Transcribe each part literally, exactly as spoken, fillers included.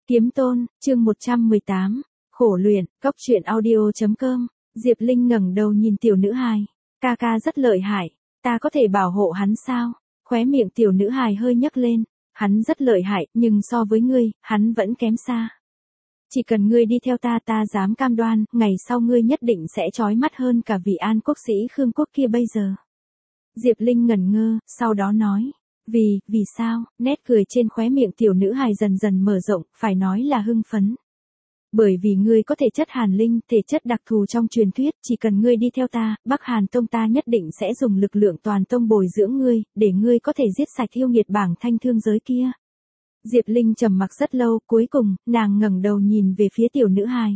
Kiếm Tôn, chương một trăm mười tám, khổ luyện, cốc truyện audio chấm com. Diệp Linh ngẩng đầu nhìn tiểu nữ hài. Ca ca rất lợi hại, ta có thể bảo hộ hắn sao? Khóe miệng tiểu nữ hài hơi nhấc lên. Hắn rất lợi hại, nhưng so với ngươi, hắn vẫn kém xa. Chỉ cần ngươi đi theo ta, ta dám cam đoan, ngày sau ngươi nhất định sẽ chói mắt hơn cả vị An quốc sĩ Khương quốc kia bây giờ. Diệp Linh ngẩn ngơ, sau đó nói. Vì, vì sao? Nét cười trên khóe miệng tiểu nữ hài dần dần mở rộng, phải nói là hưng phấn. Bởi vì ngươi có thể chất hàn linh, thể chất đặc thù trong truyền thuyết, chỉ cần ngươi đi theo ta, Bắc Hàn tông ta nhất định sẽ dùng lực lượng toàn tông bồi dưỡng ngươi, để ngươi có thể giết sạch yêu nghiệt bảng thanh thương giới kia. Diệp Linh trầm mặc rất lâu, cuối cùng, nàng ngẩng đầu nhìn về phía tiểu nữ hài.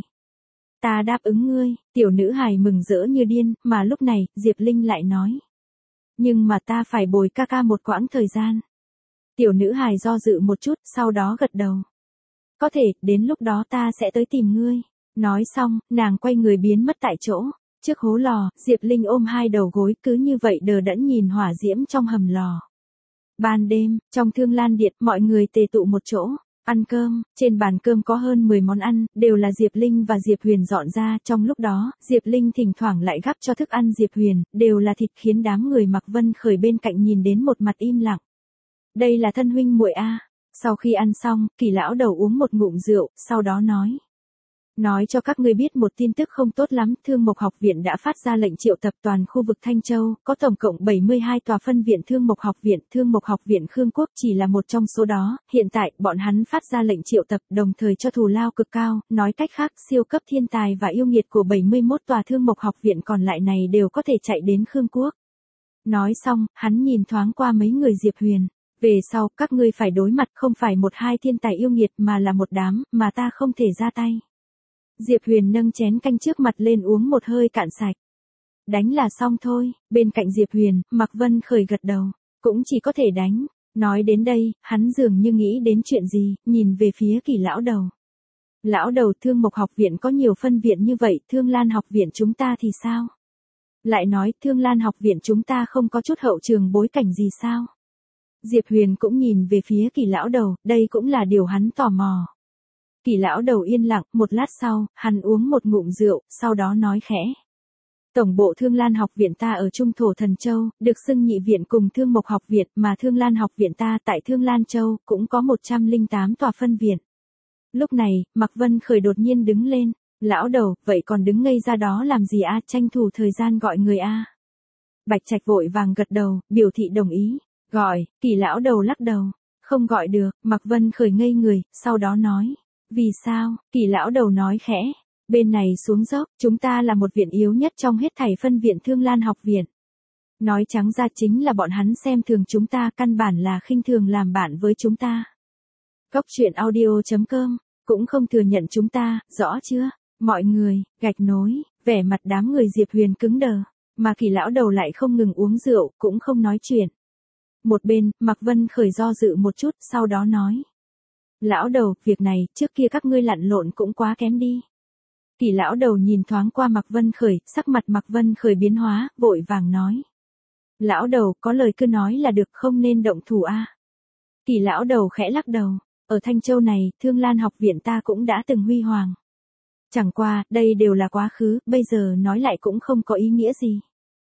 Ta đáp ứng ngươi, tiểu nữ hài mừng rỡ như điên, mà lúc này, Diệp Linh lại nói. Nhưng mà ta phải bồi ca ca một quãng thời gian. Tiểu nữ hài do dự một chút, sau đó gật đầu. Có thể, đến lúc đó ta sẽ tới tìm ngươi. Nói xong, nàng quay người biến mất tại chỗ. Trước hố lò, Diệp Linh ôm hai đầu gối, cứ như vậy đờ đẫn nhìn hỏa diễm trong hầm lò. Ban đêm, trong Thương Lan Điện, mọi người tề tụ một chỗ. Ăn cơm, trên bàn cơm có hơn mười món ăn, đều là Diệp Linh và Diệp Huyền dọn ra, trong lúc đó, Diệp Linh thỉnh thoảng lại gắp cho thức ăn Diệp Huyền, đều là thịt khiến đám người Mạc Vân Khởi bên cạnh nhìn đến một mặt im lặng. Đây là thân huynh muội a. Sau khi ăn xong, Kỳ lão đầu uống một ngụm rượu, sau đó nói. Nói cho các ngươi biết một tin tức không tốt lắm, Thương Mộc Học Viện đã phát ra lệnh triệu tập toàn khu vực Thanh Châu, có tổng cộng bảy mươi hai tòa phân viện Thương Mộc Học Viện, Thương Mộc Học Viện Khương Quốc chỉ là một trong số đó, hiện tại, bọn hắn phát ra lệnh triệu tập, đồng thời cho thù lao cực cao, nói cách khác, siêu cấp thiên tài và yêu nghiệt của bảy mươi mốt tòa Thương Mộc Học Viện còn lại này đều có thể chạy đến Khương Quốc. Nói xong, hắn nhìn thoáng qua mấy người Diệp Huyền. Về sau, các ngươi phải đối mặt không phải một hai thiên tài yêu nghiệt mà là một đám, mà ta không thể ra tay. Diệp Huyền nâng chén canh trước mặt lên uống một hơi cạn sạch. Đánh là xong thôi, bên cạnh Diệp Huyền, Mạc Vân Khởi gật đầu, cũng chỉ có thể đánh. Nói đến đây, hắn dường như nghĩ đến chuyện gì, nhìn về phía Kỳ lão đầu. Lão đầu, Thương Mộc Học Viện có nhiều phân viện như vậy, Thương Lan Học Viện chúng ta thì sao? Lại nói, Thương Lan Học Viện chúng ta không có chút hậu trường bối cảnh gì sao? Diệp Huyền cũng nhìn về phía Kỳ lão đầu, đây cũng là điều hắn tò mò. Kỳ lão đầu yên lặng, một lát sau, hắn uống một ngụm rượu, sau đó nói khẽ. Tổng bộ Thương Lan Học Viện ta ở Trung Thổ Thần Châu, được xưng nhị viện cùng Thương Mộc Học Viện, mà Thương Lan Học Viện ta tại Thương Lan Châu, cũng có một trăm lẻ tám tòa phân viện. Lúc này, Mạc Vân Khởi đột nhiên đứng lên, lão đầu, vậy còn đứng ngây ra đó làm gì a? Tranh thủ thời gian gọi người a. Bạch Trạch vội vàng gật đầu, biểu thị đồng ý. Gọi, Kỳ lão đầu lắc đầu. Không gọi được, Mạc Vân Khởi ngây người, sau đó nói. Vì sao? Kỳ lão đầu nói khẽ. Bên này xuống dốc, chúng ta là một viện yếu nhất trong hết thảy phân viện Thương Lan Học Viện. Nói trắng ra chính là bọn hắn xem thường chúng ta, căn bản là khinh thường làm bạn với chúng ta. Cốc truyện audio chấm com, cũng không thừa nhận chúng ta, rõ chưa? Mọi người, gạch nối, vẻ mặt đám người Diệp Huyền cứng đờ, mà Kỳ lão đầu lại không ngừng uống rượu, cũng không nói chuyện. Một bên, Mạc Vân Khởi do dự một chút, sau đó nói. Lão đầu, việc này, trước kia các ngươi lặn lộn cũng quá kém đi. Kỳ lão đầu nhìn thoáng qua Mạc Vân Khởi, sắc mặt Mạc Vân Khởi biến hóa, vội vàng nói. Lão đầu, có lời cứ nói là được, không nên động thủ a. Kỳ lão đầu khẽ lắc đầu, ở Thanh Châu này, Thương Lan Học Viện ta cũng đã từng huy hoàng. Chẳng qua, đây đều là quá khứ, bây giờ nói lại cũng không có ý nghĩa gì.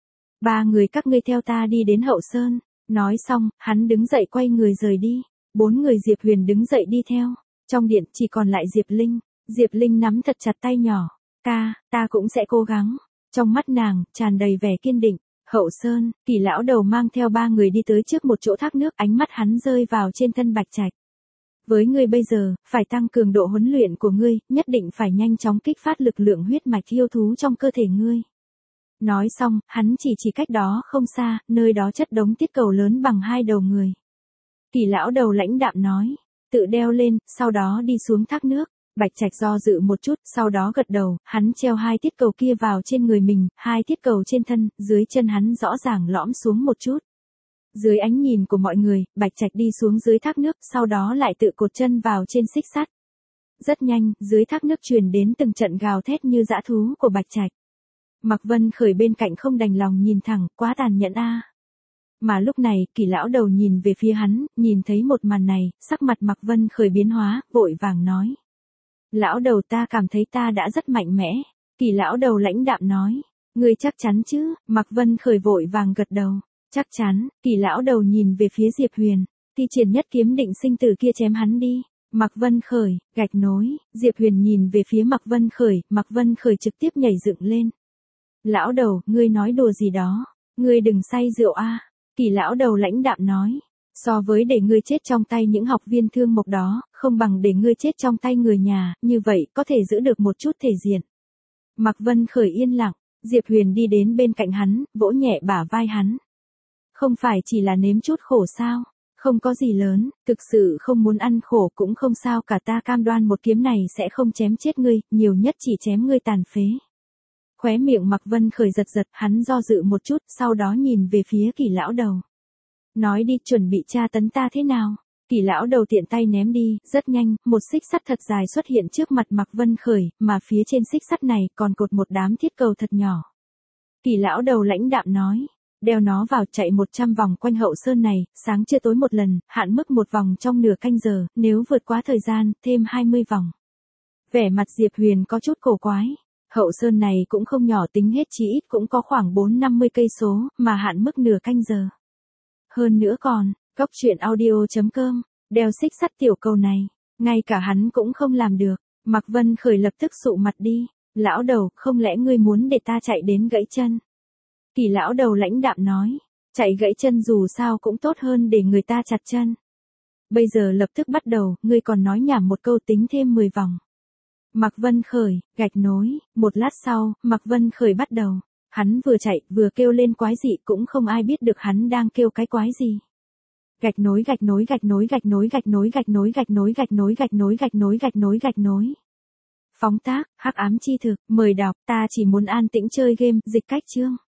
Ba người các ngươi theo ta đi đến Hậu Sơn. Nói xong, hắn đứng dậy quay người rời đi. Bốn người Diệp Huyền đứng dậy đi theo. Trong điện chỉ còn lại Diệp Linh. Diệp Linh nắm thật chặt tay nhỏ. Ca, ta cũng sẽ cố gắng. Trong mắt nàng, tràn đầy vẻ kiên định. Hậu Sơn, Kỳ lão đầu mang theo ba người đi tới trước một chỗ thác nước, ánh mắt hắn rơi vào trên thân Bạch Trạch. Với ngươi bây giờ, phải tăng cường độ huấn luyện của ngươi, nhất định phải nhanh chóng kích phát lực lượng huyết mạch yêu thú trong cơ thể ngươi. Nói xong, hắn chỉ chỉ cách đó không xa, nơi đó chất đống tiết cầu lớn bằng hai đầu người. Kỳ lão đầu lãnh đạm nói, tự đeo lên, sau đó đi xuống thác nước. Bạch Trạch do dự một chút, sau đó gật đầu, hắn treo hai tiết cầu kia vào trên người mình, hai tiết cầu trên thân, dưới chân hắn rõ ràng lõm xuống một chút. Dưới ánh nhìn của mọi người, Bạch Trạch đi xuống dưới thác nước, sau đó lại tự cột chân vào trên xích sắt. Rất nhanh, dưới thác nước truyền đến từng trận gào thét như dã thú của Bạch Trạch. Mạc Vân Khởi bên cạnh không đành lòng nhìn thẳng, quá tàn nhẫn a. Mà lúc này, Kỳ lão đầu nhìn về phía hắn, nhìn thấy một màn này, sắc mặt Mạc Vân Khởi biến hóa, vội vàng nói. Lão đầu ta cảm thấy ta đã rất mạnh mẽ. Kỳ lão đầu lãnh đạm nói. Ngươi chắc chắn chứ? Mạc Vân Khởi vội vàng gật đầu. Chắc chắn. Kỳ lão đầu nhìn về phía Diệp Huyền. Thi triển nhất kiếm định sinh tử kia chém hắn đi. Mạc Vân Khởi, gạch nối. Diệp Huyền nhìn về phía Mạc Vân Khởi. Mạc Vân Khởi trực tiếp nhảy dựng lên. Lão đầu, ngươi nói đùa gì đó? Ngươi đừng say rượu a. Kỳ lão đầu lãnh đạm nói. So với để ngươi chết trong tay những học viên thương mộc đó, không bằng để ngươi chết trong tay người nhà, như vậy có thể giữ được một chút thể diện. Mạc Vân Khởi yên lặng, Diệp Huyền đi đến bên cạnh hắn, vỗ nhẹ bả vai hắn. Không phải chỉ là nếm chút khổ sao? Không có gì lớn, thực sự không muốn ăn khổ cũng không sao cả, ta cam đoan một kiếm này sẽ không chém chết ngươi, nhiều nhất chỉ chém ngươi tàn phế. Khóe miệng Mạc Vân Khởi giật giật, hắn do dự một chút, sau đó nhìn về phía Kỳ lão đầu. Nói đi, chuẩn bị tra tấn ta thế nào? Kỳ lão đầu tiện tay ném đi, rất nhanh, một xích sắt thật dài xuất hiện trước mặt Mạc Vân Khởi, mà phía trên xích sắt này còn cột một đám thiết cầu thật nhỏ. Kỳ lão đầu lãnh đạm nói, đeo nó vào, chạy một trăm vòng quanh hậu sơn này, sáng trưa tối một lần, hạn mức một vòng trong nửa canh giờ, nếu vượt quá thời gian, thêm hai mươi vòng. Vẻ mặt Diệp Huyền có chút cổ quái. Hậu sơn này cũng không nhỏ, tính hết chí ít cũng có khoảng bốn năm mươi cây số, mà hạn mức nửa canh giờ. Hơn nữa còn, Cốc Truyện Audio chấm com, đeo xích sắt tiểu cầu này, ngay cả hắn cũng không làm được. Mạc Vân Khởi lập tức sụ mặt đi. Lão đầu, không lẽ ngươi muốn để ta chạy đến gãy chân? Kỳ lão đầu lãnh đạm nói, chạy gãy chân dù sao cũng tốt hơn để người ta chặt chân. Bây giờ lập tức bắt đầu, ngươi còn nói nhảm một câu, tính thêm mười vòng. Mạc Vân Khởi, gạch nối, một lát sau, Mạc Vân Khởi bắt đầu. Hắn vừa chạy, vừa kêu lên quái dị, cũng không ai biết được hắn đang kêu cái quái gì. Gạch nối gạch nối gạch nối gạch nối gạch nối gạch nối gạch nối gạch nối gạch nối gạch nối gạch nối gạch nối. Phóng tác, hắc ám chi thực, mời đọc, ta chỉ muốn an tĩnh chơi game, dịch cách chương.